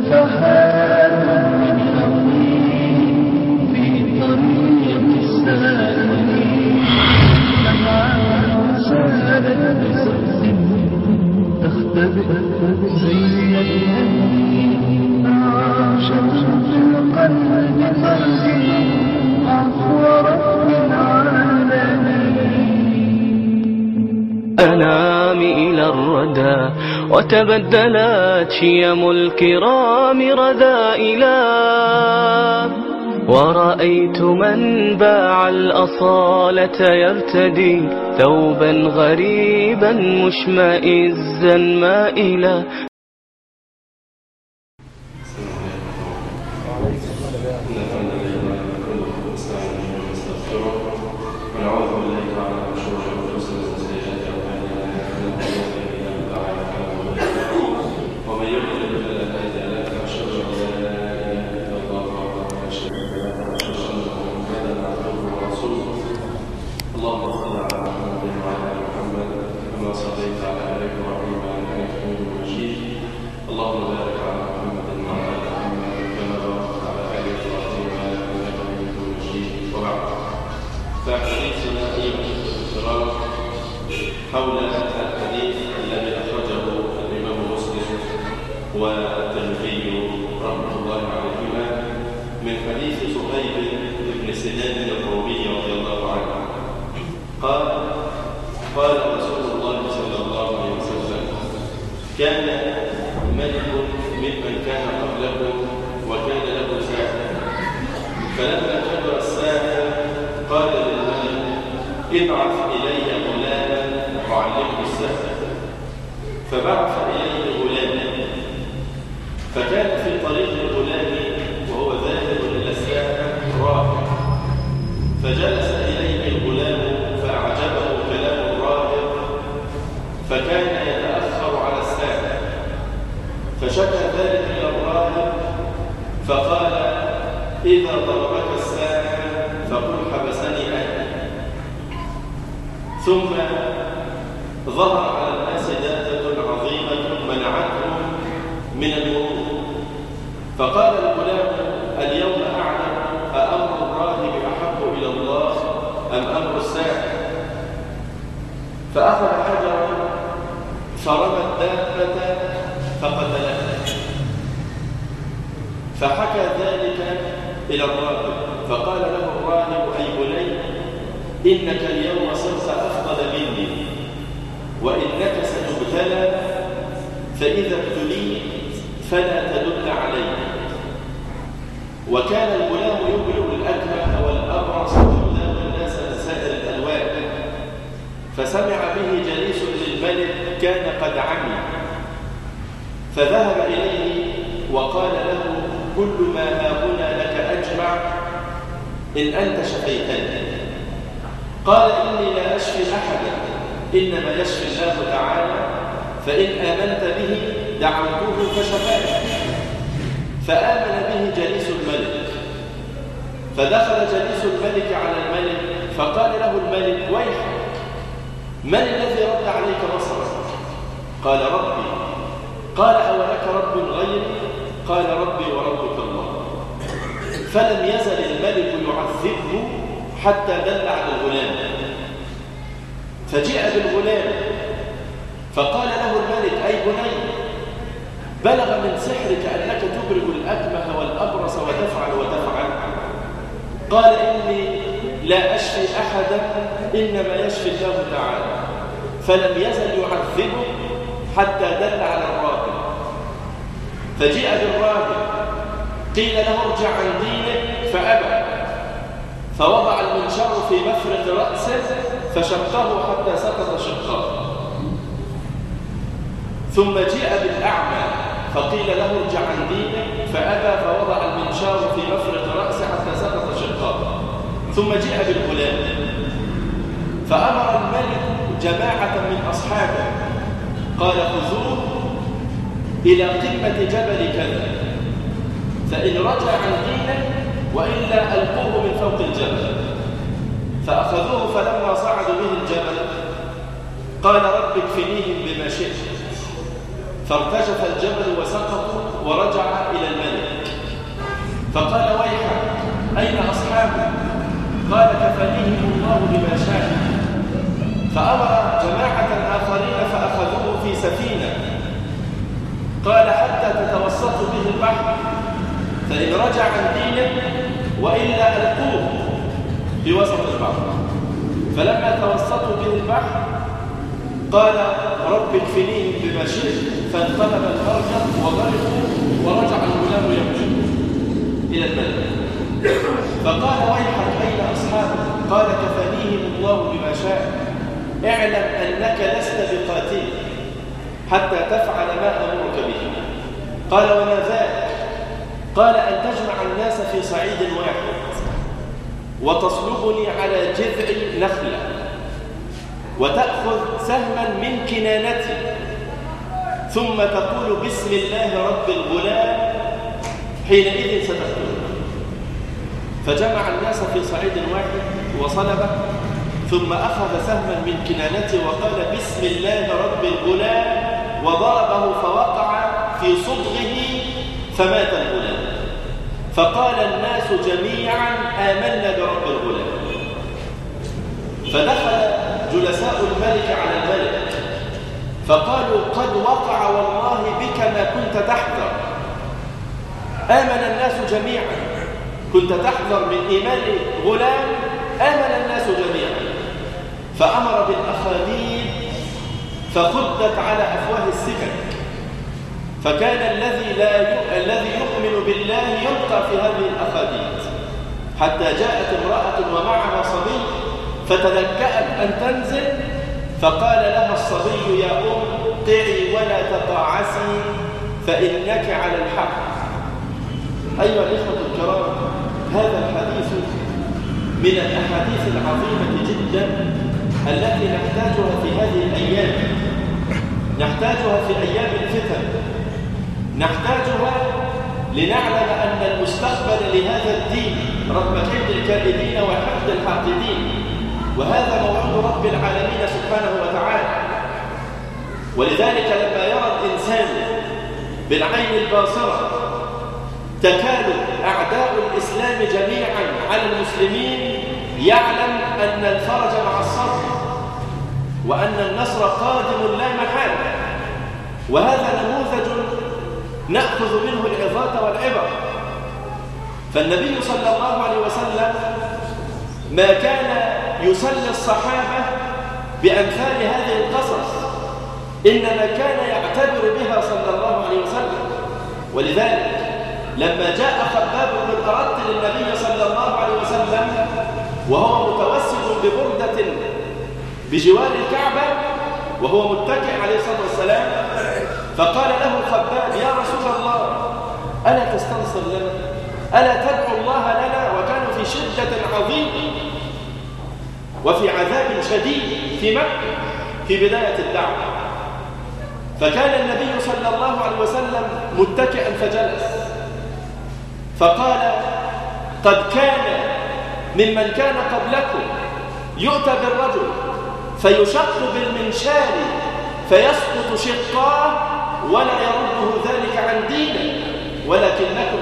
نفحات من حقيق في طريق السالكين، لمعان سالت بصدق تختبئ زي اليمين، عاشت في القلب فرقي عفو رب العالمين. أنام إلى الردى وتبدلت شيم الكرام رذائلا، ورأيت من باع الأصالة يرتدي ثوبا غريبا مشمئزا مائلا. اللهم صل على محمد وعلى ال محمد كما صليت على ال ابراهيم انك حميد مجيد. اللهم بارك على محمد وعلى ال محمد كما باركت على ال ابراهيم انك حميد مجيد. وبعد، فحديثنا ايها الاخوه الكرام حول الحديث الذي اخرجه الامام مسلم والترمذي رحمه الله عليهما من حديث صهيب بن سنان الرومي رضي الله عنه قال رسول الله صلى الله عليه وسلم: كان ملك ممن كان قبلكم وكان له ساحر، فلما كبر الساحر قال للملك: ابعث إلي غلاما أعلمه السحر. فبعث إليه غلاما، فكان في طريق الغلام وهو ذاهب إلى الساحر راهب، فجلس إليه الغلام فأعجبه كلام الراهب، فكان يتأخر على الساحر، فشكى ذلك إلى الراهب، فقال: إذا ضربك الساحر فقل حبسني أهلي. ثم ظهر على الناس دابة عظيمة منعتهم من المرور، فقال الغلام: اليوم أعلم أأمر الراهب أحب إلى الله أم أمر الساحر؟ فأخذ حجرا فرمى الدابة فقتلها، فحكى ذلك إلى الراهب، فقال له الراهب: أي بني، إنك اليوم صرت أفضل مني، وإنك ستبتلى، فإذا ابتليت فلا تدل علي. وكان الغلام يبرئ الأكمه والأبرص ويداوي الناس من سائر الألوان، فسمع به جليس للملك كان قد عمي، فذهب إليه وقال له: كل ما هاهنا لك أجمع إن أنت شفيتني. قال: إني لا أشفي أحدا، إنما يشفي الله تعالى، فإن آمنت به دعوته فشفاك. فآمن به جليس الملك، فدخل جليس الملك على الملك، فقال له الملك: ويحك، من الذي رد عليك بصرك؟ قال: ربي. قال: أولك رب غيري؟ قال: ربي وربك الله. فلم يزل الملك يعذبه حتى دل على الغلام، فجاء بالغلام، فقال له الملك: أي بني، بلغ من سحرك أنك تبرئ الأكمه والأبرص وتفعل. قال: إني لا أشفي أحدا، إنما يشفي الله تعالى. فلم يزل يعذبه حتى دل على الراهب، فجاء بالراهب، قيل له: ارجع عن دينك، فأبى، فوضع المنشار في مفرق رأسه فشقه حتى سقط شقاه. ثم جاء بالأعمى، فقيل له: ارجع عن دينك، فأبى، فوضع المنشار في مفرق رأسه حتى سقط شقاه. ثم جاء بالغلام، فأمر الملك جماعة من أصحابه، قال: خذوه إلى قمة جبل كذا، فإن رجع عن دينه وإلا ألقوه من فوق الجبل. فأخذوه، فلما صعدوا به الجبل قال: رب اكفنيهم بما شئت. فارتجف الجبل وسقطوا ورجع إلى فقال ويحك أين أصحابك؟ قال كفانيهم الله بما شاء. فأمر جماعة آخرين فأخذوه في سفينة، قال حتى تتوسطوا به البحر، فإن رجع عن دينه وإلا ألقوه في وسط البحر. فلما توسطوا به البحر قال رب اكفنيهم بما شئت، فانقلب المركب وغرقوا ورجع الغلام يمشي إلى الملك. فقال ويحك أين أصحابك؟ قال كفانيهم الله بما شاء. اعلم أنك لست بقاتل حتى تفعل ما أمرك به. قال وما ذاك؟ قال أن تجمع الناس في صعيد واحد وتصلبني على جذع نخلة وتأخذ سهما من كنانتي ثم تقول بسم الله رب الغلام، حينئذ ستقتله. فجمع الناس في صعيد واحد وصلبه، ثم أخذ سهما من كنانته وقال بسم الله رب الغلام، وضربه فوقع في صدغه فمات الغلام. فقال الناس جميعا آمنا برب الغلام. فدخل جلساء الملك على الملك فقالوا قد وقع والله بك ما كنت تحذر. آمن الناس جميعا، كنت تحذر من إيمان غلام، آمن الناس جميعا. فأمر بالأخاديد فخدت على أفواه السكك، فكان الذي يؤمن بالله يلقى في هذه الأخاديد، حتى جاءت امرأة ومعها صبي فتذكأت أن تنزل، فقال لها الصبي يا قعي ولا تقاعسي فإنك على الحق. أيها الإخوة الكرام، هذا الحديث من الأحاديث العظيمة جدا التي نحتاجها في هذه الأيام، نحتاجها في أيام الفتن، نحتاجها لنعلم أن المستقبل لهذا الدين رغم كيد الكائدين وحقد الحاقدين، وهذا موعود رب العالمين سبحانه وتعالى. ولذلك لما يرى الإنسان بالعين الباصرة تكالب أعداء الإسلام جميعا على المسلمين يعلم أن الفرج مع الصبر وأن النصر قادم لا محالة. وهذا نموذج نأخذ منه العظات والعبر. فالنبي صلى الله عليه وسلم ما كان يسلي الصحابة بأمثال هذه القصص، إنما كان يعتبر بها صلى الله عليه وسلم. ولذلك لما جاء خباب بن الأرت للنبي صلى الله عليه وسلم وهو متوسد ببردة بجوار الكعبة وهو متكئ عليه الصلاة والسلام، فقال له خباب يا رسول الله ألا تستنصر لنا؟ ألا تدعو الله لنا؟ وكانوا في شدة عظيمة وفي عذاب شديد في مكة في بداية الدعوة. فكان النبي صلى الله عليه وسلم متكئا فجلس، فقال قد كان ممن كان قبلكم يؤتى بالرجل فيشق بالمنشار فيسقط شقاه ولا يرده ذلك عن دينه ولكنكم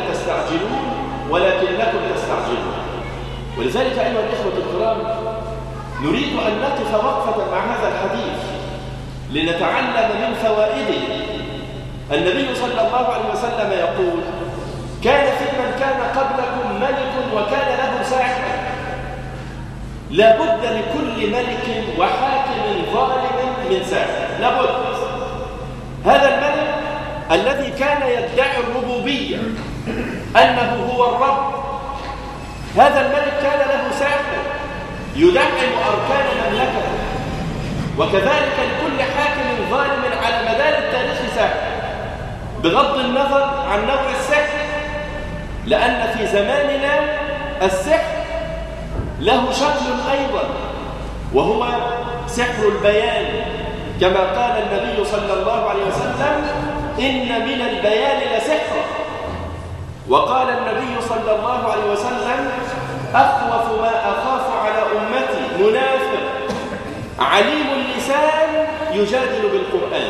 تستعجلون. ولذلك أيها الإخوة الكرام نريد أن نقف وقفة مع هذا الحديث لنتعلم من فوائده. النبي صلى الله عليه وسلم يقول كان في من كان قبلكم ملك وكان له ساحر. لا بد لكل ملك وحاكم ظالم من ساحر، لا بد. هذا الملك الذي كان يدعي الربوبية أنه هو الرب، هذا الملك كان له ساحر يدعم أركان مملكته. وكذلك لكل حاكم ظالم على مدار التاريخ ساحر، بغض النظر عن نوع السحر، لأن في زماننا السحر له شكل أيضا وهو سحر البيان، كما قال النبي صلى الله عليه وسلم إن من البيان لسحرا. وقال النبي صلى الله عليه وسلم أخوف ما أخاف على أمتي منافق عليم اللسان يجادل بالقرآن.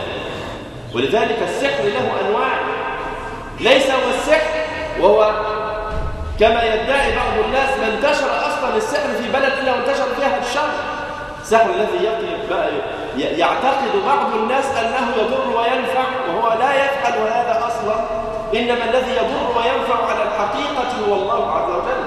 ولذلك السحر له أنواع، ليس هو السحر وهو كما يدعي بعض الناس ما انتشر أصلا السحر في بلد إلا وانتشر فيها الشر. السحر الذي يعتقد بعض الناس أنه يضر وينفع وهو لا يفعل هذا أصلا، إنما الذي يضر وينفع على الحقيقة هو الله عز وجل.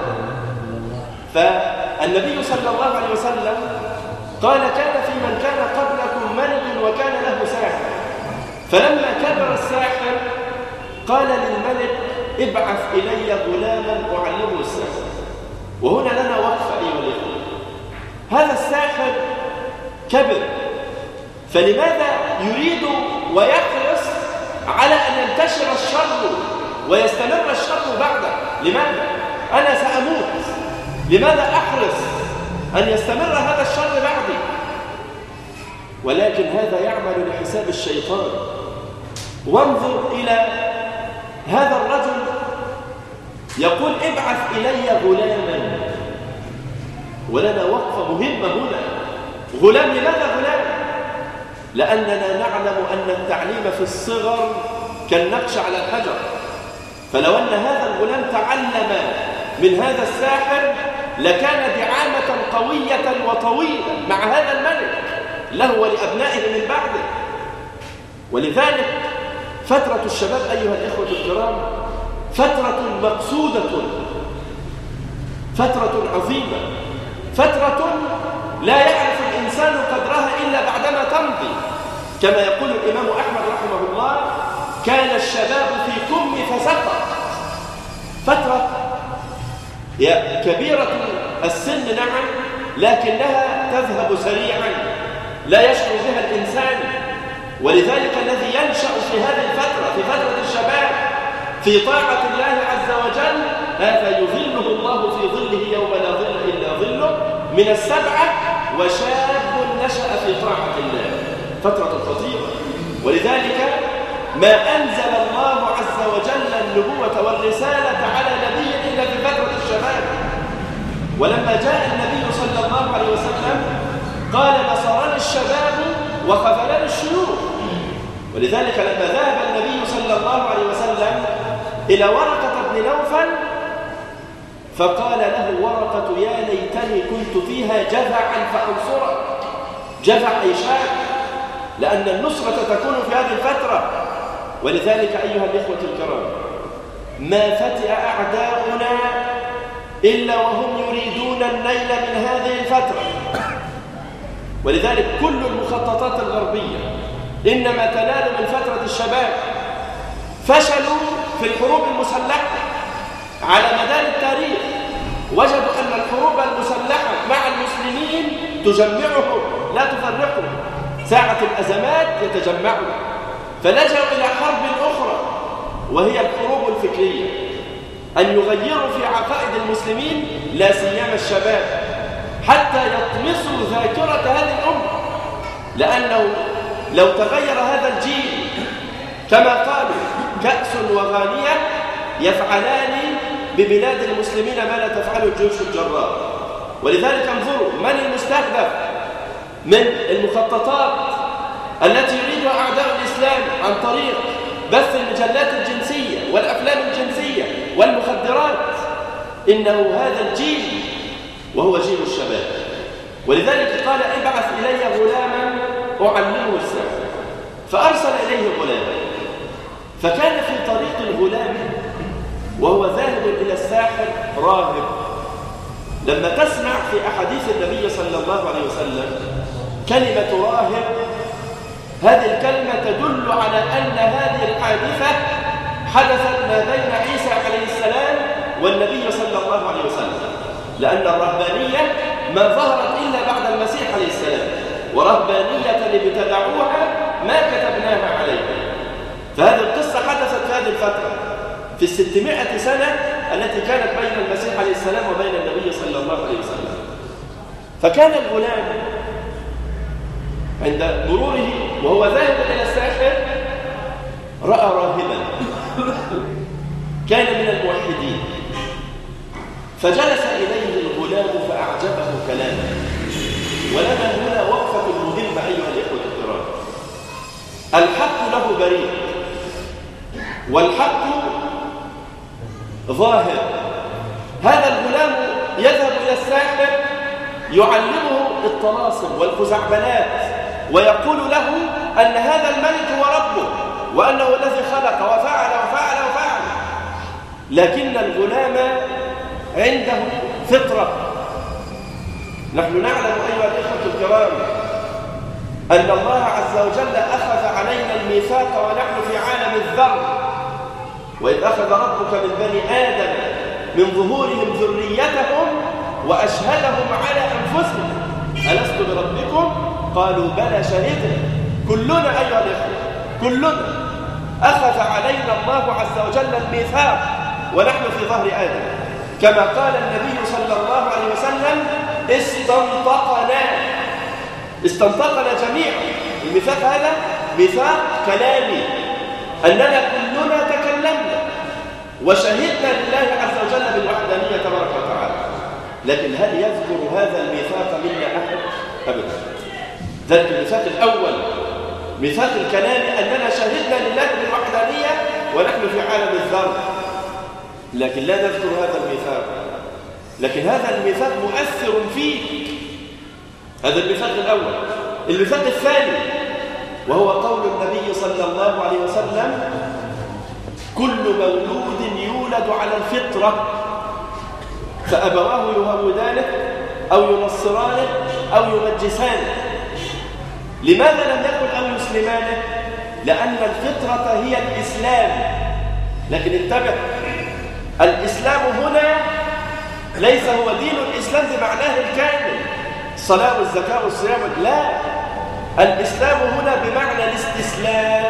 فالنبي صلى الله عليه وسلم قال كان في من كان قبلكم ملك وكان له ساحر، فلما كبر الساحر قال للملك ابعث إلي غلاما أعلمه السحر. وهنا لنا وقفة أيها الإخوة، هذا الساحر كبر، فلماذا يريد ويحرص على أن ينتشر الشر ويستمر الشر بعده؟ لماذا؟ أنا سأموت، لماذا أحرص أن يستمر هذا الشر بعدي؟ ولكن هذا يعمل لحساب الشيطان. وانظر إلى هذا الرجل يقول ابعث إلي غلاما، ولنا وقفة مهمة هنا. غلام، لماذا غلام؟ لأننا نعلم أن التعليم في الصغر كالنقش على الحجر، فلو أن هذا الغلام تعلم من هذا الساحر لكان دعامة قوية وطويلة مع هذا الملك له ولأبنائه من بعده. ولذلك فترة الشباب أيها الإخوة الكرام فترة مقصودة، فترة عظيمة، فترة لا يعرف الإنسان قدرها إلا بعدما تمضي. كما يقول الإمام أحمد رحمه الله كان الشباب في كم فسقط. فترة كبيرة السن نعم، لكنها تذهب سريعا لا يشعر بها الإنسان. ولذلك الذي ينشأ في هذه الفترة، في فترة الشباب، في طاعة الله عز وجل، هذا يظله الله في ظله يوم لا ظل إلا ظله من السبعة، وشاب نشأ في طاعة الله. فترة خطيرة. ولذلك ما أنزل الله عز وجل النبوة والرسالة على نبي إلا في فترة الشباب. ولما جاء النبي صلى الله عليه وسلم قال نصرني الشباب وخذلني الشيوخ. ولذلك لما ذهب النبي صلى الله عليه وسلم إلى ورقة بن نوفل فقال له ورقة يا ليتني كنت فيها جذعا فأنصرك. جذع أي شاب، لأن النصرة تكون في هذه الفترة. ولذلك أيها الإخوة الكرام ما فتئ أعداؤنا إلا وهم يريدون النيل من هذه الفترة. ولذلك كل المخططات الغربية إنما تنال من فترة الشباب. فشلوا في الحروب المسلحة على مدار التاريخ، وجدوا أن الحروب المسلحة مع المسلمين تجمعهم لا تفرقهم. ساعة الأزمات يتجمعون، فلجأوا إلى حرب أخرى وهي الحروب الفكرية، أن يغيروا في عقائد المسلمين لا سيما الشباب حتى يطمسوا ذاكرة هذه الأمة. لأنه لو تغير هذا الجيل كما قالوا كأس وغانية يفعلان ببلاد المسلمين ما لا تفعله الجيوش الجرار. ولذلك انظروا من المستهدف من المخططات التي يريدها أعداء الإسلام عن طريق بث المجلات الجنسية والأفلام الجنسية والمخدرات. إنه هذا الجيل وهو جيل الشباب. ولذلك قال ابعث إلي غلاما أعلمه السحر، فأرسل إليه غلاما. فكان في طريق الغلام وهو ذاهب إلى الساحر راهب. لما تسمع في أحاديث النبي صلى الله عليه وسلم كلمة راهب، هذه الكلمة تدل على أن هذه الحادثة حدثت ما بين عيسى عليه السلام والنبي صلى الله عليه وسلم، لأن الرهبانية ما ظهرت إلا بعد المسيح عليه السلام، ورهبانية اللي ابتدعوها ما كتبناها عليها. فهذه القصة حدثت في هذه الفترة في 600 سنة التي كانت بين المسيح عليه السلام وبين النبي صلى الله عليه وسلم. فكان الغلام عند مروره وهو ذاهب إلى الساحر رأى راهبا كان من الموحدين، فجلس إليه الغلام فأعجبه كلامه. ولنا هنا وقفة مهمة أيها الإخوة الكرام. الحق له بريء، والحق ظاهر، هذا الغلام يذهب إلى الساحر يعلمه الطلاسم والخزعبلات ويقول له أن هذا الملك هو ربه وأنه الذي خلق وفعل وفعل وفعل. لكن الغلام عنده فطرة. نحن نعلم أيها الإخوة الكرام أن الله عز وجل أخذ علينا الميثاق ونحن في عالم الذر، وإذ أخذ ربك من بني آدم من ظهورهم ذريتهم وأشهدهم على أنفسهم ألست بربكم؟ قالوا بلى شهدنا. كلنا أيها الإخوة كلنا أخذ علينا الله عز وجل الميثاق ونحن في ظهر آدم، كما قال النبي صلى الله عليه وسلم استنطقنا جميعا. الميثاق هذا ميثاق كلامي، أننا كلنا تكلمنا وشهدنا لله عز وجل بالوحدانية تبارك وتعالى. لكن هل يذكر هذا الميثاق منا أحد؟ أبدا. ذلك الميثاق الأول ميثاق الكلام، أننا شهدنا لله بالوحدانية ونحن في عالم الذر، لكن لا نذكر هذا الميثاق. لكن هذا الميثاق مؤثر فيك. هذا الميثاق الأول. الميثاق الثاني وهو قول النبي صلى الله عليه وسلم كل مولود يولد على الفطرة فأبواه يهودانه أو ينصرانه أو يمجسانه. لماذا لم يقل أو يسلمانه؟ لأن الفطرة هي الإسلام. لكن انتبه، الإسلام هنا ليس هو دين الإسلام بمعناه الكامل، الصلاة والزكاة والصيام، لا، الإسلام هنا بمعنى الاستسلام،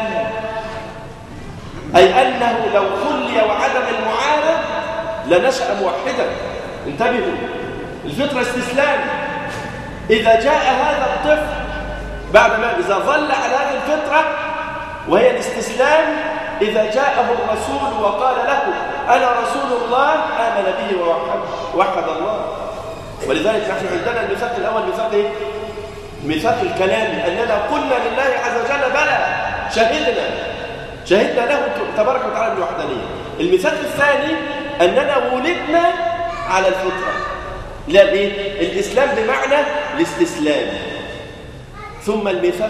أي أنه لو خلي وعدم المعارض لنشأ موحدا. انتبهوا، الفطرة استسلام. إذا جاء هذا الطفل إذا ظل على هذه الفطرة وهي الاستسلام، إذا جاءه الرسول وقال له أنا رسول الله آمن به ووحد الله. ولذلك نحن عندنا الميثاق الأول ميثاق إيه؟ ميثاق الكلام، أننا قلنا لله عز وجل بلى شهدنا له تبارك وتعالى بالوحدانية. الميثاق الثاني أننا ولدنا على الفطرة، لا إيه؟ الإسلام بمعنى الاستسلام. ثم الميثاق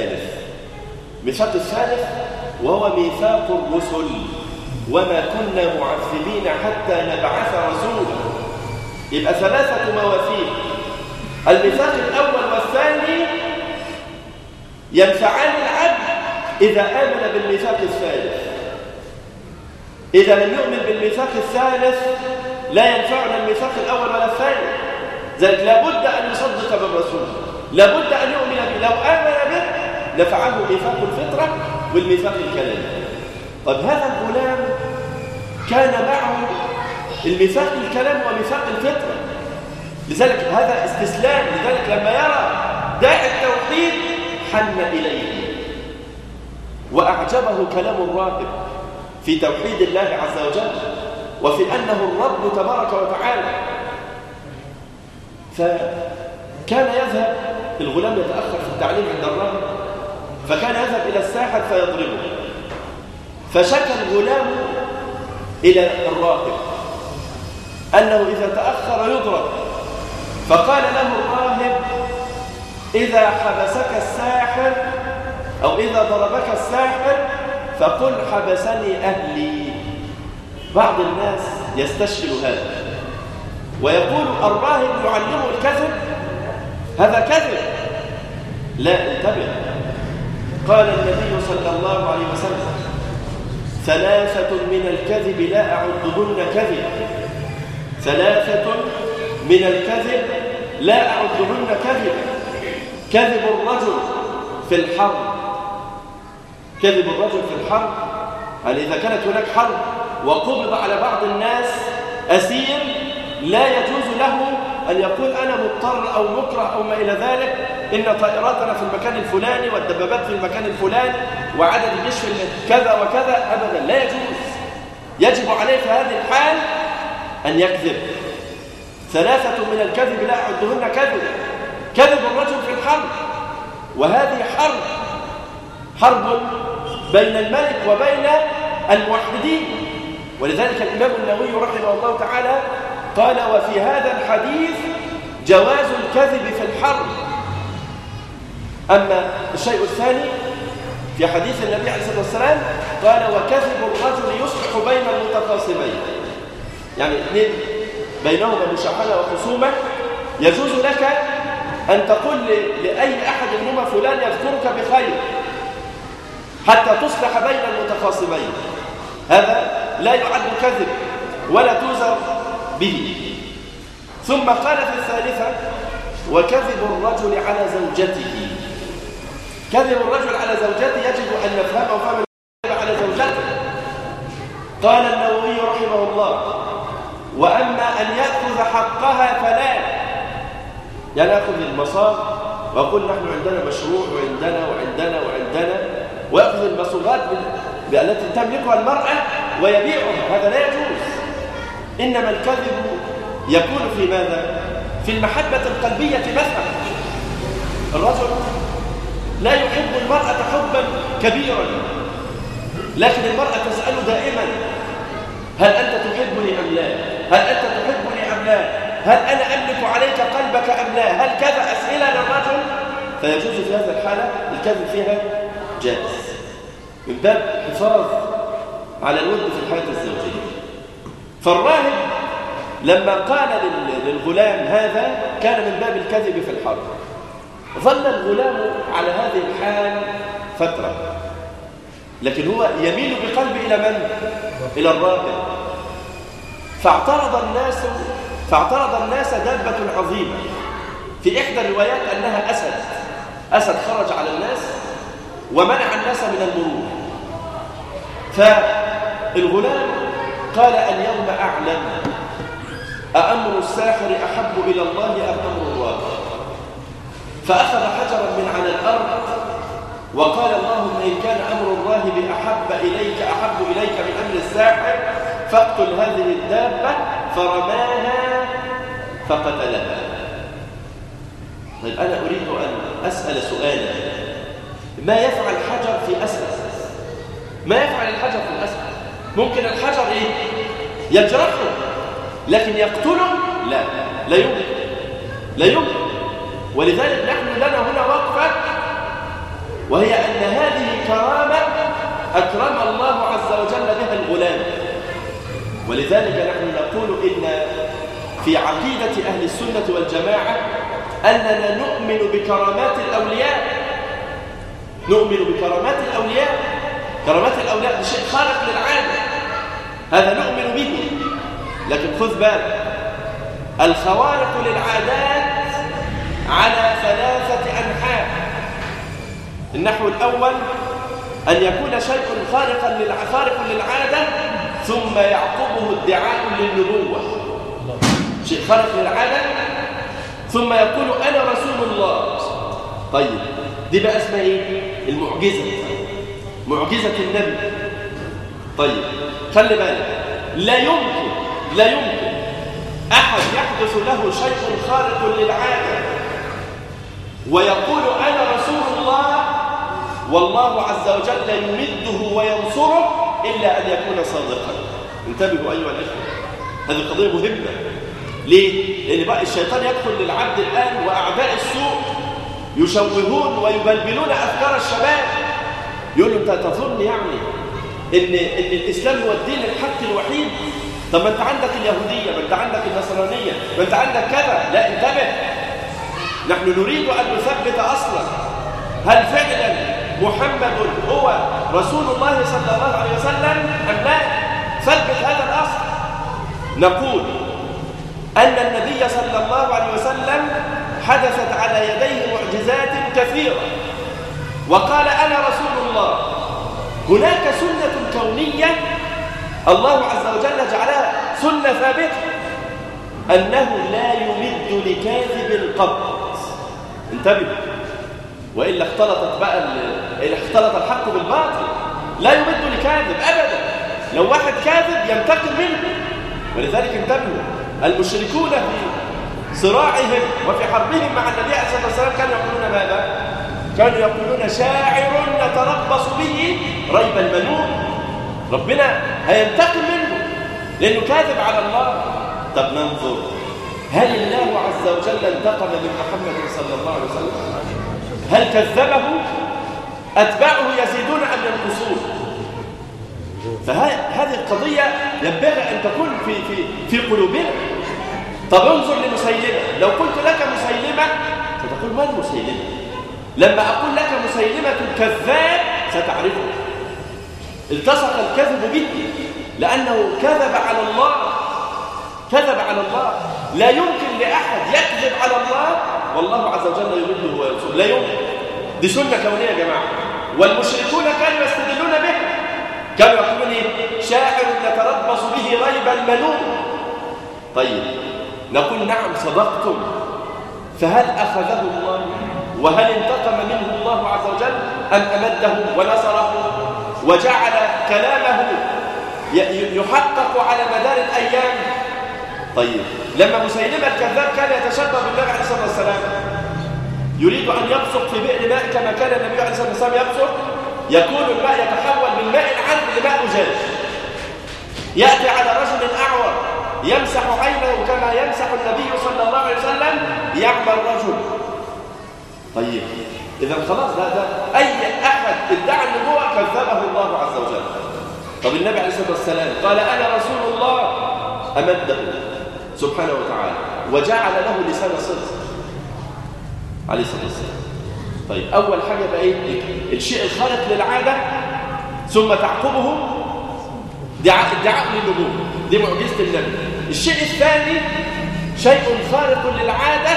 الثالث وهو ميثاق الرسل، وما كنا معذبين حتى نبعث رسولا. يبقى ثلاثة مواثيق. الميثاق الأول والثاني ينفعان العبد إذا آمن بالميثاق الثالث. إذا لم يؤمن بالميثاق الثالث لا ينفعنا الميثاق الأول ولا الثاني. ذلك لابد أن يصدق بالرسول، لابد أن يؤمن به. لو آمن به نفعه ميثاق الفطرة والميثاق الكلامي. طب هذا الغلام كان معه الميثاق الكلام وميثاق الفطرة، لذلك هذا استسلام. لذلك لما يرى داعي التوحيد حن إليه وأعجبه كلام الراهب في توحيد الله عز وجل وفي أنه الرب تبارك وتعالى. فكان يذهب الغلام يتأخر في التعليم عند الراهب، فكان يذهب إلى الساحر فيضربه. فشكى الغلام إلى الراهب أنه إذا تأخر يضرب. فقال له الراهب إذا حبسك الساحر أو إذا ضربك الساحر فقل حبسني أهلي. بعض الناس يستشكل هذا ويقول الراهب يعلمه الكذب، هذا كذب. لا، انتبه، قال النبي صلى الله عليه وسلم ثلاثة من الكذب لا أعدهن كذب، ثلاثة من الكذب لا أعدهن كذب: كذب الرجل في الحرب. كذب الرجل في الحرب، يعني إذا كانت هناك حرب وقبض على بعض الناس أسير لا يجوز له أن يقول أنا مضطر أو مكره أو ما إلى ذلك، إن طائراتنا في المكان الفلاني والدبابات في المكان الفلاني وعدد الجيش كذا وكذا، أبدا لا يجوز. يجب عليه في هذه الحال أن يكذب. ثلاثة من الكذب لا أعدهن كذب: كذب الرجل في الحرب، وهذه حرب بين الملك وبين الموحدين. ولذلك الإمام النووي رحمه الله تعالى قال وفي هذا الحديث جواز الكذب في الحرب. أما الشيء الثاني في حديث النبي عليه الصلاة والسلام قال وكذب الرجل يصلح بين المتخاصمين، يعني اثنين بينهما مشاحنة وخصومة، يجوز لك أن تقول لأي أحد منهما فلان يذكرك بخير حتى تصلح بين المتخاصمين، هذا لا يعد كذب ولا توزر به. ثم قال في الثالثة وكذب الرجل على زوجته. كذب الرجل على زوجته يجب أن نفهمه فهم على زوجته. قال النووي رحمه الله وأما أن يأخذ حقها فلا، يعني يأخذ المصاب ويقول نحن عندنا مشروع وعندنا ويأخذ المصروفات التي تملكها المرأة ويبيعها، هذا لا يجوز. إنما الكذب يكون في ماذا؟ في المحبة القلبية مثلا. الرجل لا يحب المرأة حبا كبيرا، لكن المرأة تسأله دائما هل أنت تحبني أم لا؟ هل أنت تحبني أم لا؟ هل أنا أملك عليك قلبك أم لا؟ هل كذا أسئلة للرجل؟ فيجوز في هذه الحالة الكذب فيها جائز من باب حفاظ على الود في الحياة الزوجية. فالراهب لما قال للغلام هذا كان من باب الكذب في الحرب. ظل الغلام على هذه الحال فترة، لكن هو يميل بقلبه إلى من؟ إلى الراهب. فاعترض الناس دابة عظيمة، في إحدى الروايات أنها أسد خرج على الناس ومنع الناس من المرور. فالغلام قال اليوم أعلم أأمر الساحر أحب إلى الله أم أمر الله؟ فأخذ حجرا من على الأرض وقال اللهم إن كان أمر الراهب أحب إليك من أمر الساحر فاقتل هذه الدابة، فرماها فقتلها. طيب أنا أريد أن أسأل سؤالا، ما يفعل الحجر في أسد؟ ما يفعل الحجر في الأسد؟ ممكن الحجر يجرحه، لكن يقتله؟ لا يمكن. ولذلك نحن لنا هنا وقفة، وهي أن هذه كرامة أكرم الله عز وجل بها الغلام. ولذلك نحن نقول إن في عقيدة أهل السنة والجماعة أننا نؤمن بكرامات الأولياء. كرامات الأولياء بشيء خارق للعادة، هذا نؤمن به. لكن خذ بالك، الخوارق للعادات على 3 أنحاء. النحو الأول أن يكون شيء خارق للعادة ثم يعقبه ادعاء للنبوة. شيء خارق للعادة ثم يقول أنا رسول الله. طيب دي بقى اسمها إيه؟ المعجزة، معجزة النبي. طيب خلي بالك، لا يمكن أحد يحدث له شيء خارق للعادة ويقول أنا رسول الله والله عز وجل يمده وينصره إلا أن يكون صادقا. انتبهوا أيها الأخوة، هذه قضية مهمة. ليه؟ لأن بقى الشيطان يدخل للعبد الآن وأعداء السوء يشوهون ويبلبلون أفكار الشباب. يقول له أنت تظن يعني إن الإسلام هو الدين الحق الوحيد؟ طب ما أنت عندك اليهودية، ما أنت عندك النصرانية، ما أنت عندك كذا. لا، انتبه، نحن نريد أن نثبت أصلا هل فعلا محمد هو رسول الله صلى الله عليه وسلم أم لا؟ ثبت هذا الأصل. نقول أن النبي صلى الله عليه وسلم حدثت على يديه معجزات كثيرة وقال أنا رسول الله. هناك سنة كونية الله عز وجل جعلها سنة ثابتة، أنه لا يمد لكاذب قط. انتبه، وإلا اختلط الحق بالباطل. لا يمد لكاذب أبدا. لو واحد كاذب ينتقم منه. ولذلك انتبهوا، المشركون في صراعهم وفي حربهم مع النبي عليه الصلاة والسلام كانوا يقولون ماذا؟ كانوا يقولون شاعر نتربص به ريب المنون. ربنا هينتقم منه لأنه كاذب على الله. طب ننظر، هل الله عز وجل انتقم من محمد صلى الله عليه وسلم؟ هل كذبه؟ أتباعه يزيدون أم ينقصون؟ فهذه القضية ينبغي أن تكون في قلوبنا. طب انظر لمسيلمة، لو قلت لك مسيلمة ستقول من مسيلمة؟ لما أقول لك مسيلمة الكذاب ستعرفه. التصق الكذب به لأنه كذب على الله، كذب على الله. لا يمكن لأحد يكذب على الله والله عز وجل يريده وينصره، لا يمكن. دي سنة كونية يا جماعة. والمشركون كانوا يستدلون به، كانوا يقولون ايه؟ شاعر نتربص به ريب المنون. طيب نقول نعم صدقتم، فهل أخذه الله وهل انتقم منه الله عز وجل أم أمده ونصره وجعل كلامه يحقق على مدار الأيام؟ طيب لما مسيلمة الكذاب كان يتشبه بالنبي عليه الصلاة والسلام، يريد أن يبصق في بئر ماء كما كان النبي عليه الصلاة والسلام يبصق، يكون الماء يتحول من ماء عذب لماء أجاج. يأتي على رجل أعور يمسح عينه كما يمسح النبي صلى الله عليه وسلم، يعمى الرجل. طيب إذا خلاص ده أي أحد ادعى النبوة كذبه الله عز وجل. طب النبي عليه الصلاة والسلام قال أنا رسول الله، أمده سبحانه وتعالى وجعل له لسان صدق عليه الصلاة والسلام. طيب أول حاجة بقى إيه؟ الشيء الخارق للعادة ثم تعقبه ادعاء للنبوة، دي معجزة النبي. الشيء الثاني شيء خارق للعادة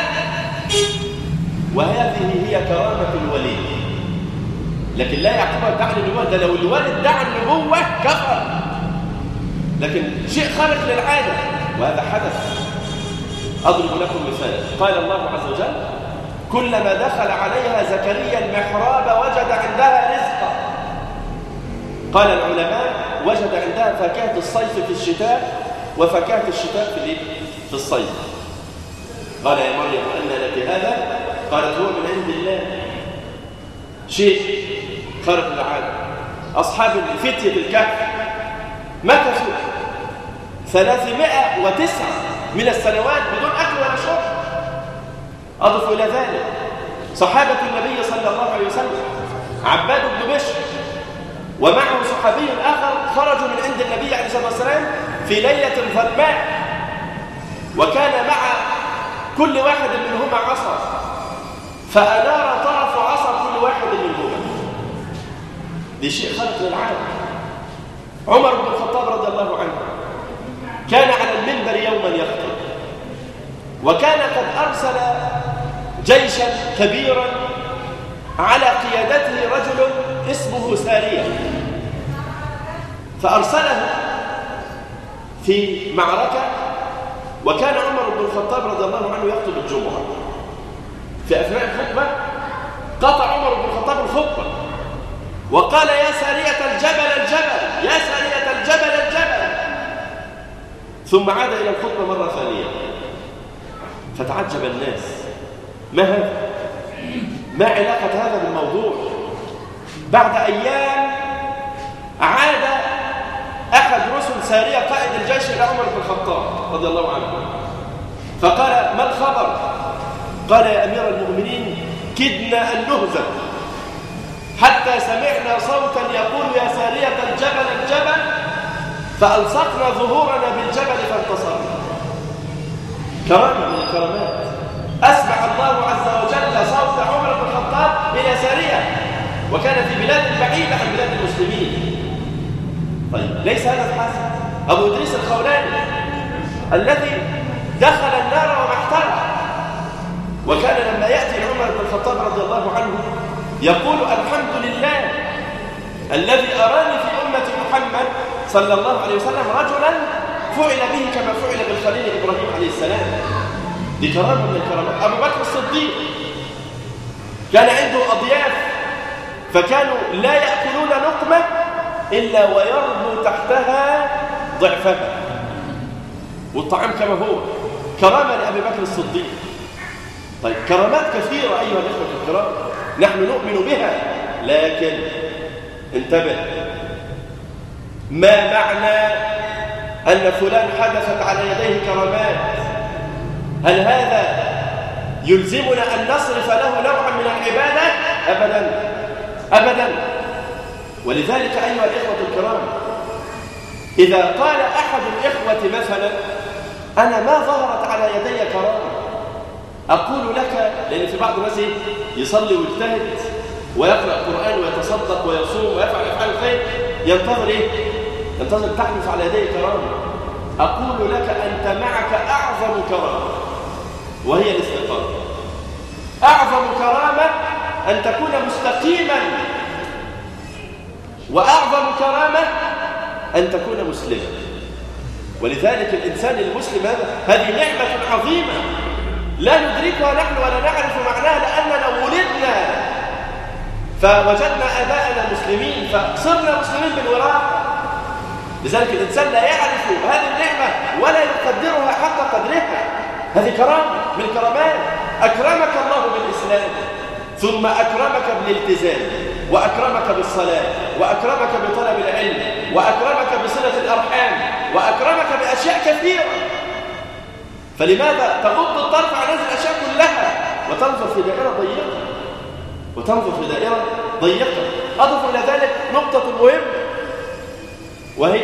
وهذه هي كرامة الولي، لكن لا يعقبها ادعاء للنبوة. ده لو الولي ادعى النبوة كفر، لكن شيء خارق للعادة وهذا حدث. أضرب لكم مثال. قال الله عز وجل كلما دخل عليها زكريا المحراب وجد عندها رزقا. قال العلماء وجد عندها فاكهة الصيف في الشتاء وفاكهة الشتاء في الصيف. قال يا مريم أن لك هذا؟ قالت هو من عند الله. شيء خارق للعادة. أصحاب فتية الكهف مكثوا 309 من السنوات بدون أكل ولا شرب. أضف إلى ذلك صحابة النبي صلى الله عليه وسلم، عباد بن بشر ومعه صحابي آخر خرجوا من عند النبي عليه الصلاة والسلام في ليلة ظلماء، وكان مع كل واحد منهما عصا، فأنار طرف عصا كل واحد منهما. دي شيء خارق للعادة. عمر بن الخطاب رضي الله عنه كان على المنبر يوما يخطب، وكان قد أرسل جيشا كبيرا على قيادته رجل اسمه سارية، فأرسله في معركة، وكان عمر بن الخطاب رضي الله عنه يخطب الجمعة. في أثناء الخطبة قطع عمر بن الخطاب الخطبة وقال يا سارية الجبل الجبل، يا سارية الجبل الجبل، ثم عاد إلى الخطبة مرة ثانية. فتعجب الناس، ما هذا؟ ما علاقة هذا بالموضوع؟ بعد أيام عاد أحد رسل سارية قائد الجيش إلى عمر بن الخطاب رضي الله عنه، فقال ما الخبر؟ قال يا أمير المؤمنين كدنا أن نهزم حتى سمعنا صوتا يقول يا سارية الجبل الجبل، فألصقنا ظهورنا بالجبل فانتصرنا. كرامة من الكرامات. أسمع الله عز وجل صوت عمر بن الخطاب إلى سارية، وكان في بلاد بعيدة عن بلاد المسلمين. طيب ليس هذا الحسن. أبو إدريس الخولاني الذي دخل النار وما احترق، وكان لما يأتي عمر بن الخطاب رضي الله عنه يقول الحمد لله الذي أراني في أمة محمد صلى الله عليه وسلم رجلا فعل به كما فعل بالخليل إبراهيم عليه السلام. دي كرامة من الكرامات. أبو بكر الصديق كان عنده أضياف، فكانوا لا يأكلون لقمة إلا ويربو تحتها ضعفها، والطعام كما هو. كرامة لأبي بكر الصديق. طيب كرامات كثيرة أيها الإخوة الكرام نحن نؤمن بها، لكن انتبه، ما معنى أن فلان حدثت على يديه كرامات، هل هذا يلزمنا أن نصرف له نوعا من العبادة؟ أبدا أبدا. ولذلك أيها الإخوة الكرام، إذا قال أحد الإخوة مثلا أنا ما ظهرت على يدي كرامة، أقول لك، لأن في بعض الناس يصلي ويجتهد ويقرأ القرآن ويتصدق ويصوم ويفعل أفعال الخير، ينتظر إيه؟ ينتظر تحدث على يديه كرامة. أقول لك أنت معك أعظم كرامة، وهي الاستقامة. أعظم كرامة أن تكون مستقيما، وأعظم كرامة أن تكون مسلما. ولذلك الإنسان المسلم هذه نعمة عظيمة لا ندركها نحن ولا نعرف معناها، لأننا ولدنا فوجدنا آباءنا مسلمين فصرنا مسلمين بالوراثة. لذلك الإنسان لا يعرف هذه النعمة ولا يقدرها حق قدرها. هذه كرامة من كرامات. أكرمك الله بالإسلام، ثم أكرمك بالالتزام، وأكرمك بالصلاة، وأكرمك بطلب العلم، وأكرمك بصلة الأرحام، وأكرمك بأشياء كثيرة. فلماذا تغض الطرف عن هذه الأشياء كلها وتنظر في دائرة ضيقة؟ وتنظر في دائرة ضيقة. أضف إلى ذلك نقطة مهمة، وهي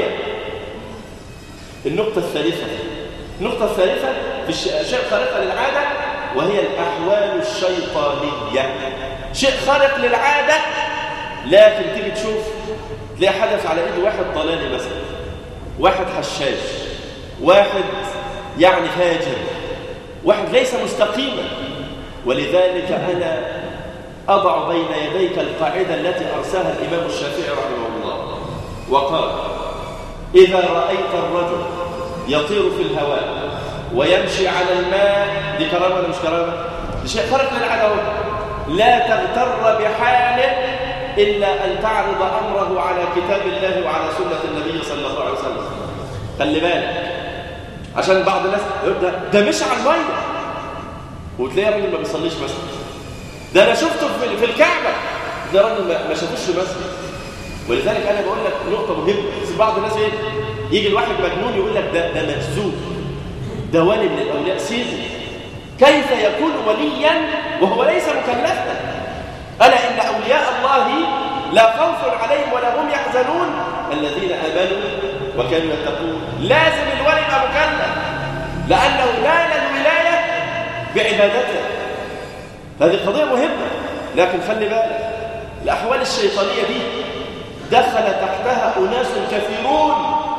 النقطة الثالثة. النقطة الثالثة في الشيء خارق للعادة، وهي الأحوال الشيطانية. شيء خارق للعادة، لكن تيجي تشوف تلاقي حدث على إيد واحد ضلالي مثلا، واحد حشاش، واحد يعني فاجر، واحد ليس مستقيما. ولذلك أنا أضع بين يديك القاعدة التي أرساها الإمام الشافعي رحمه الله، وقال: إذا رأيت الرجل يطير في الهواء ويمشي على الماء، دي كرامة ولا مش كرامة؟ دي شيء خارق للعادة. لا تغتر بحاله إلا أن تعرض أمره على كتاب الله وعلى سنة النبي صلى الله عليه وسلم. خلي بالك، عشان بعض الناس يقول ده مش على المية، وتلاقي راجل ما بيصليش مثلا. ده أنا شفته في الكعبة، ده راجل ما شافوش في مسجد. ولذلك أنا بقول لك نقطة مهمة. بعض الناس يجي الواحد مجنون يقول لك ده مجذوب، ده ولي من الأولياء. سيده كيف يكون وليا وهو ليس مكلفا؟ ألا إن أولياء الله لا خوف عليهم ولا هم يحزنون الذين آمنوا وكانوا يتقون. لازم الولي يبقى مكلف، لأنه نال الولاية بعبادته. هذه قضية مهمة. لكن خلي بالك، الأحوال الشيطانية دي دخل تحتها أناس كثيرون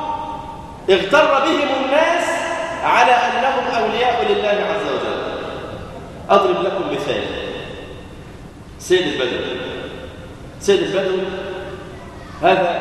اغتر بهم الناس على أنهم أولياء لله عز وجل. أضرب لكم مثال. سيد البدوي هذا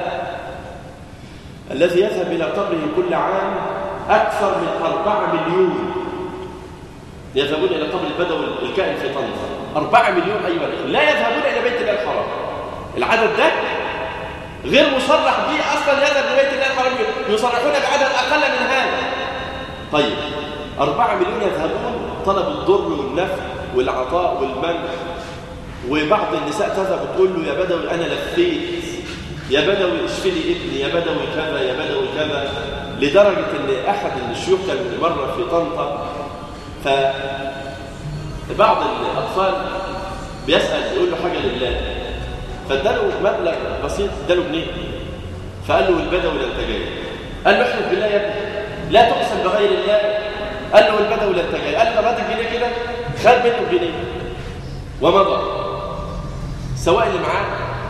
الذي يذهب إلى قبره كل عام أكثر من 4 مليون يذهبون إلى قبر البدوي الكائن في طنطا. 4 مليون أيها الأخوة لا يذهبون إلى بيت الله الحرام. العدد ده غير مصرح به أصلا. يذهب لبيت الله الحرام يصرحون بعدد أقل من هذا. طيب 4 مليون يذهبون طلب الضر والنفع والعطاء والمنع. وبعض النساء تذهب وتقول له: يا بدوي أنا لفيت، يا بدوي اشفي لي ابني، يا بدوي كذا، يا بدوي كذا. لدرجة أن أحد الشيوخ كان مرة في طنطا، فبعض الأطفال بيسأل يقول له حاجة لله، فاداله مبلغ بسيط، اداله جنيه، فقال له: البدوي لا انت جاي. قال له: احلف بالله يا ابني لا تقسم بغير الله. قال له: البدوي لا انت جاي. قال له: طب هات الجنيه كده. خد منه الجنيه ومضى. السواق اللي معاه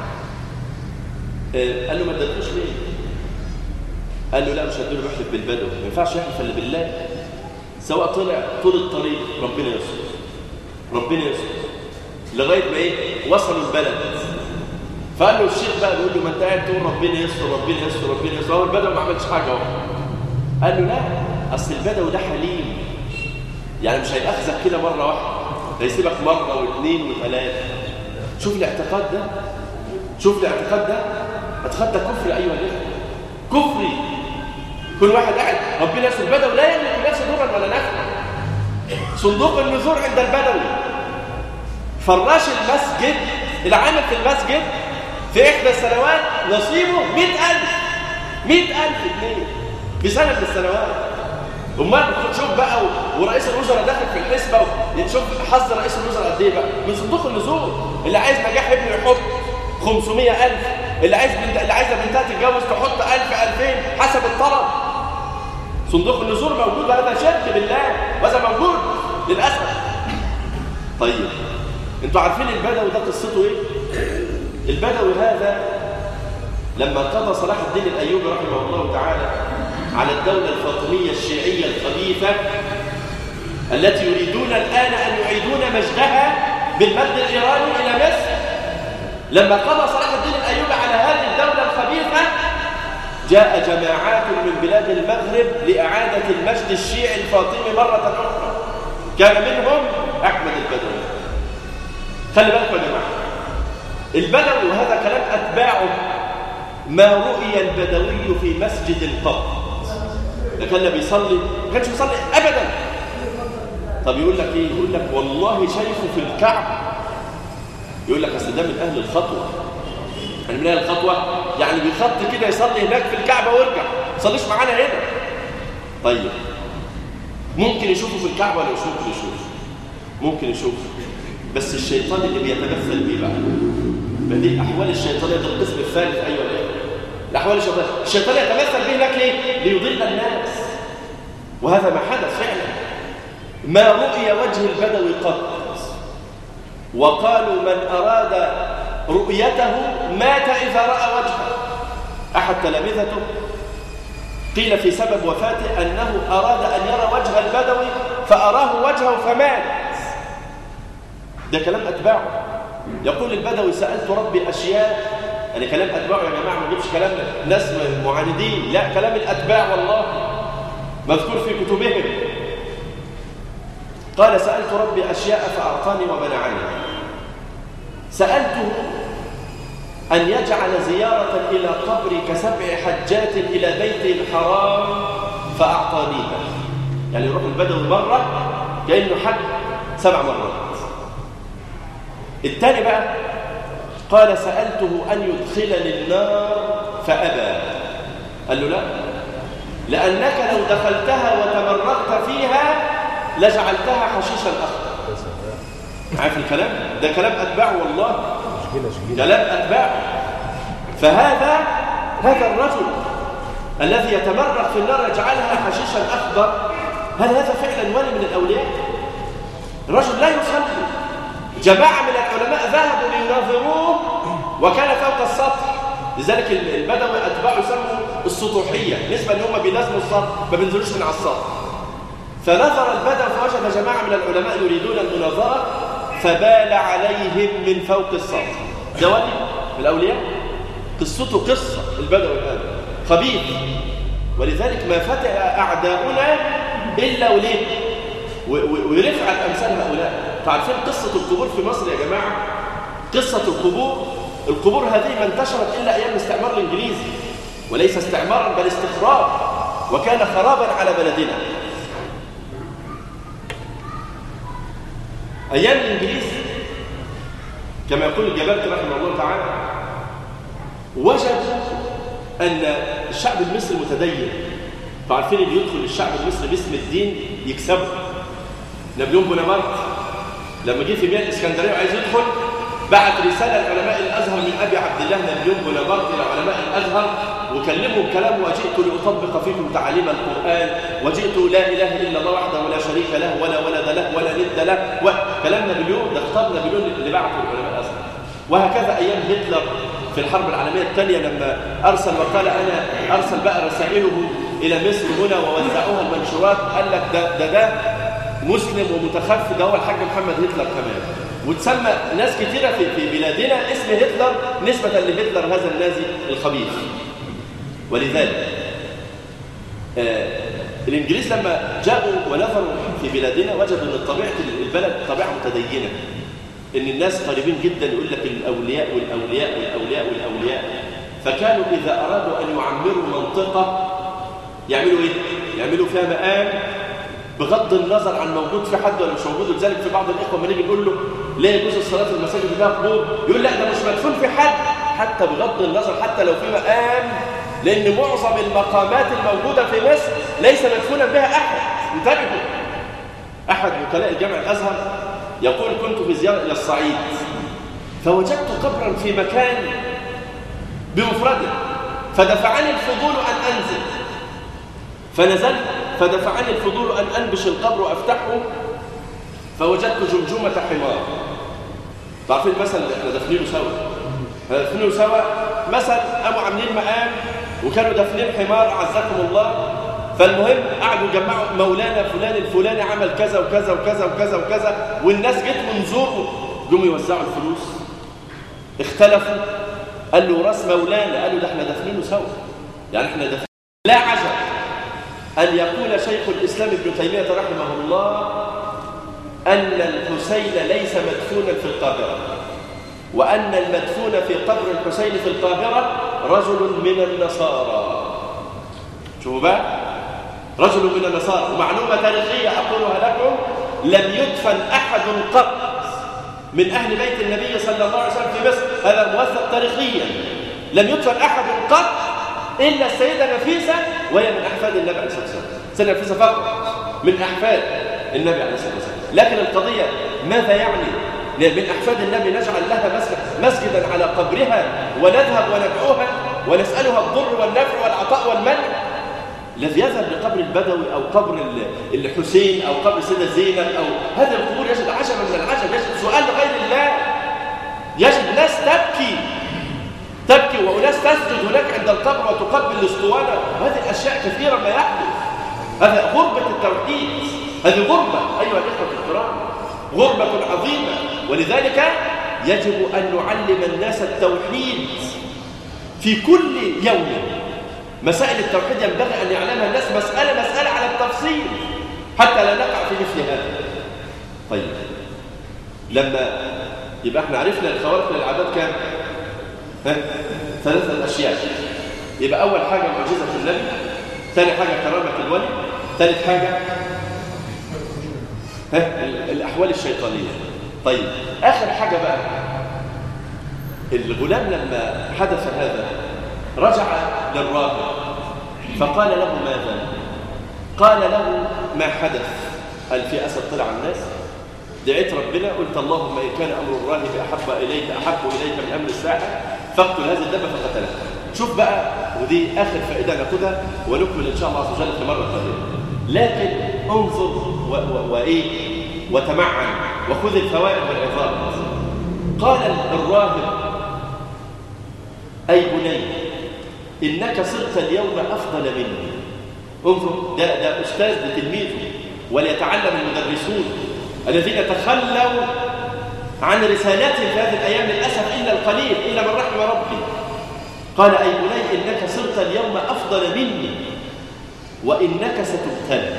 قال له: ما اديتوش ليه؟ قال له: لا مش هديله، بيحلف بالبدوي، ما ينفعش يحلف الا بالله. السواق طلع طول الطريق، ربنا يستر ربنا يستر، لغايه ما وصلوا البلد. فقال له الشيخ بقى بيقول له: ما انت قاعد تقول ربنا يستر ربنا يستر ربنا يستر، هو البدوي ما عملش حاجه اهو. قال له: لا، اصل البدوي ده حليم، يعني مش هيأخذك كده مره واحده، هيسيبك مره واثنين وثلاثه. شوف الاعتقاد ده، شوف الاعتقاد ده. اعتقاد ده كفر ايها الاخوه، كفري. كل واحد قاعد ربنا يستر. البدوي لا يملك لنفسه ضرا ولا نفعا. صندوق النذور عند البدوي. فراش المسجد، العامل في المسجد في إحدى السنوات نصيبه 100,000 جنيه. في سنة من السنوات. امال شوف بقى ورئيس الوزراء داخل في الحسبة شوف حظ رئيس الوزراء قد ايه بقى من صندوق النزول. اللي عايز نجاح ابنه يحط 500,000، اللي عايزه بنتها تتجوز تحط 1000 2000 حسب الطلب. صندوق النزول موجود، هذا شرك بالله وهذا موجود للاسف. طيب انتوا عارفين البدوي ده قصته ايه؟ البدوي هذا لما قضى صلاح الدين الايوبي رحمه الله تعالى على الدولة الفاطمية الشيعية الخبيثة التي يريدون الآن أن يعيدون مجدها بالمجد الإيراني إلى مصر، لما قضى صلاح الدين الأيوبي على هذه الدولة الخبيثة جاء جماعات من بلاد المغرب لإعادة المجد الشيعي الفاطمي مرة أخرى، كان منهم أحمد البدوي. خلي بالكم يا جماعة، البدوي وهذا كلام أتباعه ما رؤي البدوي في مسجد قط. ده كان بيصلي ما كانش بيصلي ابدا. طب يقول لك ايه؟ يقول لك والله شايفه في الكعبه. يقول لك اصل ده من اهل الخطوه. يعني من اهل الخطوه يعني بيخط كده يصلي هناك في الكعبه ويرجع، ما يصليش معانا هنا. طيب ممكن يشوفه في الكعبه ولا ممكن يشوفه؟ ممكن يشوفه، بس الشيطان اللي بيتمثل بيه بقى دي احوال الشيطانيه، ده القسم الثالث. ايوه الاحوال الشيطانيه يتمثل به هناك ليه؟ ليضل الناس. وهذا ما حدث فعلا. ما رؤي وجه البدوي قط، وقالوا من اراد رؤيته مات اذا راى وجهه. احد تلامذته قيل في سبب وفاته انه اراد ان يرى وجه البدوي فاراه وجهه فمات. ده كلام اتباعه. يقول البدوي سالت ربي اشياء، يعني كلام أتباعه يا جماعة، ما نجيبش كلام ناس معاندين، لا كلام الأتباع والله مذكور في كتبهم. قال سألت ربي أشياء فأعطاني ومنعني. سألته أن يجعل زيارة إلى قبري ك7 حجات إلى بيته الحرام فأعطانيها. يعني يروح البدوي مرة كأنه حج 7 مرات. الثاني بقى قال سألته أن يدخلني النار فأبى. قال له لا، لأنك لو دخلتها وتمرغت فيها لجعلتها حشيشا أخضر. عارف الكلام؟ ده كلام أتباع والله، كلام أتباع. فهذا الرجل الذي يتمرغ في النار يجعلها حشيشا أخضر، هل هذا فعلا ولي من الأولياء؟ الرجل لا يصلي. جماعة من العلماء ذهبوا ليناظروه وكان فوق السطح. لذلك البدوي أتباعه يسموا السطوحية، نسبة ان هم بيلازموا السطح ما بينزلوش من على السطح. فنظر البدوي فوجد جماعة من العلماء يريدون المناظرة فبال عليهم من فوق السطح. ده ولي من الأولياء؟ قصته قصة البدوي هذا خبيث. ولذلك ما فتح أعداؤنا إلا وليه ورفعت أمثال هؤلاء. تعرفين قصة القبور في مصر يا جماعة؟ قصة القبور هذه ما انتشرت إلا أيام الاستعمار الإنجليزي، وليس استعمارا بل استخراج، وكان خرابا على بلدنا. أيام الإنجليز كما يقول الجبرتي رحمه الله تعالى وجد أن الشعب المصري متدين. تعرفين اللي يدخل الشعب المصري باسم الدين يكسبه. نابليون بونابرت لما جه في مياه الإسكندرية وعايز يدخل بعت رسالة لعلماء الأزهر من أبي عبد الله نابليون بونابرت إلى علماء الأزهر وكلمهم كلام: وجئت لأطبق فيكم تعاليم القرآن، وجئت لا إله إلا الله وحده لا شريك له ولا ولد له ولا ند له. وكلام نابليون ده خطاب نابليون اللي بعته لعلماء الأزهر. وهكذا أيام هتلر في الحرب العالمية الثانية لما أرسل وقال أنا أرسل بقى رسائله إلى مصر هنا ووزعوها المنشورات، قال لك ده مسلم ومتخفي، ده هو الحاج محمد هتلر كمان. وتسمى ناس كثيرة في بلادنا اسم هتلر نسبة لهتلر هذا النازي الخبيث. ولذلك الإنجليز لما جاءوا ونظروا في بلادنا وجدوا أن طبيعة البلد طبيعة متدينة، إن الناس قريبين جدا، يقول لك الأولياء والأولياء والأولياء والأولياء. فكانوا إذا أرادوا أن يعمروا منطقة يعملوا إيه؟ يعملوا فيها مقام بغض النظر عن موجود في حد ولا مش موجود. ولذلك في بعض الإخوة لما نيجي نقول له لا يجوز الصلاة في المساجد فيها قبور، يقول لا ده مش مدفون في حد، حتى بغض النظر، حتى لو في مقام لأن معظم المقامات الموجودة في مصر ليس مدفونا بها أحد. انتبهوا، أحد وكلاء الجامع الأزهر يقول: كنت في زيارة إلى الصعيد فوجدت قبرا في مكان بمفرده، فدفعني الفضول أن أنزل، فنزلت فدفعني الفضول أن أنبش القبر وأفتحه فوجدت جمجمة حمار. تعرفين المثل اللي احنا دفنينه سوا، مثل قاموا عاملين مقام وكانوا دافنين حمار أعزكم الله. فالمهم قعدوا يجمعوا مولانا فلان الفلاني عمل كذا وكذا وكذا وكذا وكذا، والناس جت منظور جم يوزعوا الفلوس، اختلفوا، قال له راس مولانا، قال له ده احنا دافنينه سوا، يعني احنا دافنين. لا عجب أن يقول شيخ الإسلام ابن تيمية رحمه الله أن الحسين ليس مدفونا في القاهرة، وأن المدفون في قبر الحسين في القاهرة رجل من النصارى. شوفوا بقى، رجل من النصارى. ومعلومة تاريخية أقولها لكم: لم يدفن أحد قط من أهل بيت النبي صلى الله عليه وسلم في مصر، هذا موثق تاريخيا، لم يدفن أحد قط إلا السيدة نفيسة، وهي من أحفاد النبي عليه الصلاة والسلام. السيدة نفيسة فقط من أحفاد النبي عليه الصلاة والسلام. لكن القضية ماذا يعني؟ من أحفاد النبي نجعل لها مسجدا على قبرها ونذهب وندعوها ونسألها الضر والنفع والعطاء والمنع؟ الذي يذهب لقبر البدوي أو قبر الحسين أو قبر السيدة زينب أو هذه القبور يجد عجبا من العجب، يجد سؤال لغير الله، يجد ناس تبكي وأناس تسجد هناك عند القبر وتقبل الاسطوانة. هذه الأشياء كثيرا ما يحدث. هذا غربة التوحيد، هذه غربة أيها الإخوة الكرام، غربة عظيمة. ولذلك يجب أن نعلم الناس التوحيد في كل يوم. مسائل التوحيد ينبغي أن يعلمها الناس مسألة على التفصيل حتى لا نقع في مثل هذا. طيب، لما يبقى احنا عرفنا الخوارق للعادات كام؟ ثلاثة أشياء. يبقى أول حاجة معجزة النبي، ثاني حاجة كرامة الولي، ثالث حاجة الأحوال الشيطانية. طيب، آخر حاجة بقى، الغلام لما حدث هذا رجع للراهب فقال له ماذا؟ قال له ما حدث. قال في أسد طلع الناس، دعيت ربنا قلت اللهم إن كان أمر الراهب أحب إليك من أمر الساحة فاقتل هذه الدابة فقتلها. شوف بقى، ودي آخر فائدة ناخدها ونكمل إن شاء الله عز وجل في مرة قادمة. لكن انظر وتمعن وخذ الفوائد والعظات. قال الراهب: أي بني إنك صرت اليوم أفضل مني. انظر، ده أستاذ لتلميذه، وليتعلم المدرسون الذين تخلوا عن رسالاتهم في هذه الأيام للأسف إلا القليل، إلا من رحم ربي. قال: أي بني إنك صرت اليوم أفضل مني وإنك ستبتلى،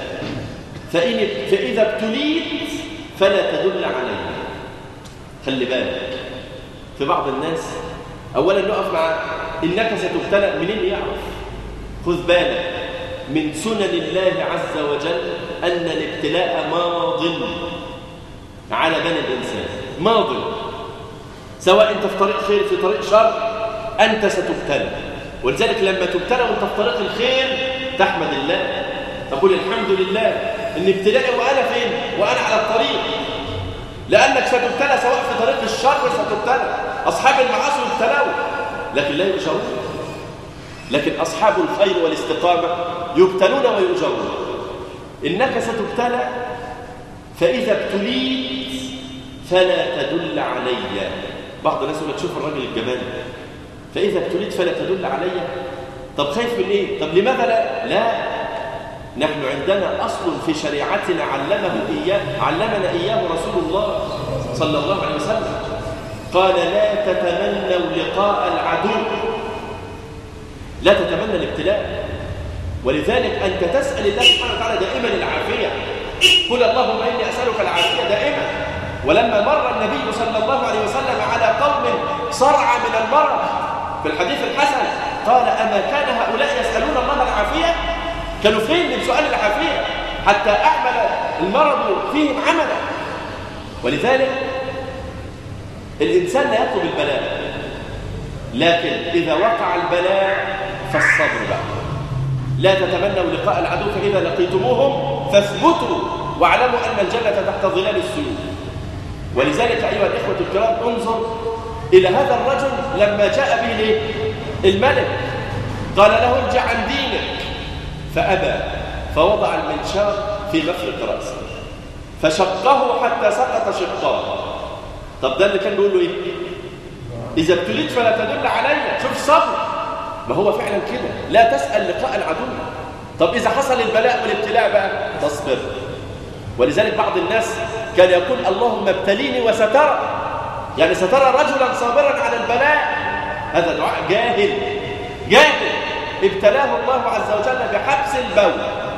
فإذا ابتليت فلا تدل علي. خلي بالك، في بعض الناس أولا نقف مع إنك ستبتلى، منين يعرف؟ خذ بالك من سنن الله عز وجل أن الابتلاء ماض على بني الإنسان، ماض، سواء أنت في طريق خير في طريق شر أنت ستبتلى. ولذلك لما تبتلى وأنت في طريق الخير تحمد الله، تقول الحمد لله إن ابتلائي وأنا فين؟ وأنا على الطريق، لأنك ستبتلى سواء في طريق الشر ستبتلى. أصحاب المعاصي يبتلون لكن لا يؤجرون، لكن أصحاب الخير والاستقامة يبتلون ويؤجرون. إنك ستبتلى فإذا ابتليت فلا تدل علي. بعض الناس يقول لك شوف الراجل الجمال، فإذا ابتليت فلا تدل علي. طب خايف من إيه؟ طب لماذا لا؟ نحن عندنا أصل في شريعتنا علمنا إياه رسول الله صلى الله عليه وسلم. قال: لا تتمنوا لقاء العدو، لا تتمنى الابتلاء. ولذلك أنت تسأل الله سبحانه وتعالى دائما العافية. قل اللهم إني أسألك العافية دائما. ولما مر النبي صلى الله عليه وسلم على قوم صرع من المرض في الحديث الحسن قال: أما كان هؤلاء يسألون الله العافية؟ كانوا فين من سؤال العافية حتى أعمل المرض فيهم عملا. ولذلك الإنسان لا يطلب البلاء، لكن إذا وقع البلاء فالصبر بقى. لا تتمنوا لقاء العدو فإذا لقيتموهم فاثبتوا واعلموا أن الجنة تحت ظلال السيوف. ولذلك أيها الإخوة الكرام انظر إلى هذا الرجل لما جاء به الملك قال له ارجع عن دينك فأبى، فوضع المنشار في مفرق رأسه فشقه حتى سقط شقاه. طب ده اللي كان بيقول له ايه؟ إذا ابتليت فلا تدل علي. شوف صبر، ما هو فعلا كده، لا تسأل لقاء العدو. طب إذا حصل البلاء والابتلاء بقى تصبر. ولذلك بعض الناس كان يقول اللهم ابتليني وسترى، يعني سترى رجلا صابرا على البلاء. هذا دعاء جاهل جاهل. ابتلاه الله عز وجل بحبس البول،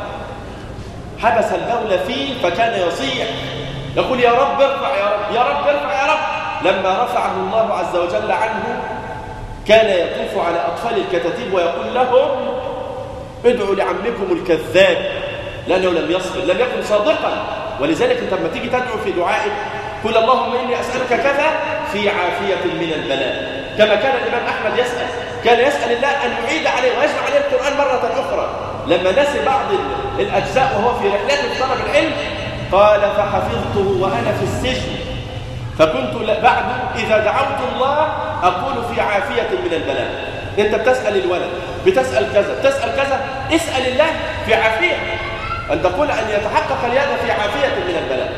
حبس البول فيه فكان يصيح يقول يا رب ارفع يا رب يا رب ارفع يا رب. لما رفعه الله عز وجل عنه كان يطوف على أطفال الكتاتيب ويقول لهم ادعوا لعمكم الكذاب، لأنه لم يصبر، لم يكن صادقا. ولذلك انت لما تيجي تدعو في دعائك قل اللهم إني أسألك كذا في عافية من البلاء، كما كان الإمام أحمد يسأل، كان يسأل الله أن يعيد عليه ويجمع عليه القرآن مرة أخرى. لما نسي بعض الأجزاء وهو في رحلته في طلب العلم قال فحفظته وأنا في السجن، فكنت بعد إذا دعوت الله أقول في عافية من البلاء. أنت بتسأل الولد، بتسأل كذا، بتسأل كذا، اسأل الله في عافية، أن تقول أن يتحقق اليد في عافية من البلاء.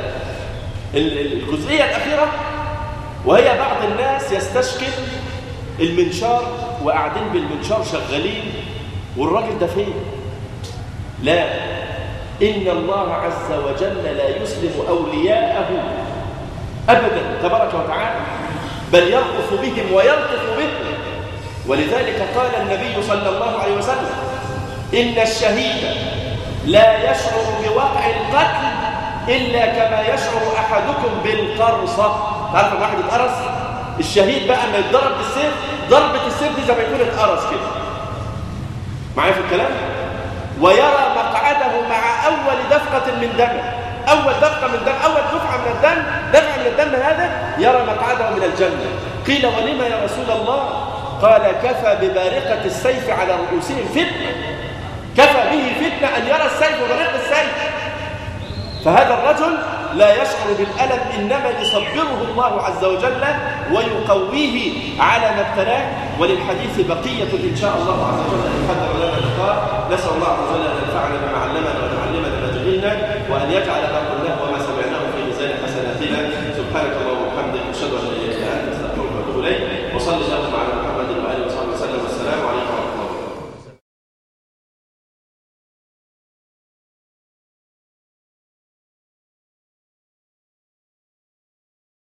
الجزئية الأخيرة وهي بعض الناس يستشكل المنشار وقاعدين بالمنشار شغالين والراجل ده فين؟ لا، إن الله عز وجل لا يسلم أولياءه أبدا تبارك وتعالى، بل يرقف بهم ويلطف بهم. ولذلك قال النبي صلى الله عليه وسلم إن الشهيد لا يشعر بوقع القتل إلا كما يشعر أحدكم بالقرصة. تعرف لما واحد اتقرص؟ الشهيد بقى ما يتضرب بالسيف، ضربة السيف دي زي ما يكون اتقرص كده. معايا في الكلام؟ ويرى مقعده مع أول دفقة من دم، أول دفقة من دم، أول دفعة من الدم، دفعة من الدم هذا يرى مقعده من الجنة. قيل ولما يا رسول الله؟ قال كفى ببارقة السيف على رؤوسهم فتنة، كفى به فتنة أن يرى السيف وبارقة السيف. فهذا الرجل لا يشعر بالألم، إنما يصبره الله عز وجل ويقويه على ما ابتلاه. وللحديث بقية إن شاء الله عز وجل إن قدر لنا اللقاء. نسأل الله عز وجل أن ينفعنا بما علمنا وأن يعلمنا ما جهلنا وأن يجعل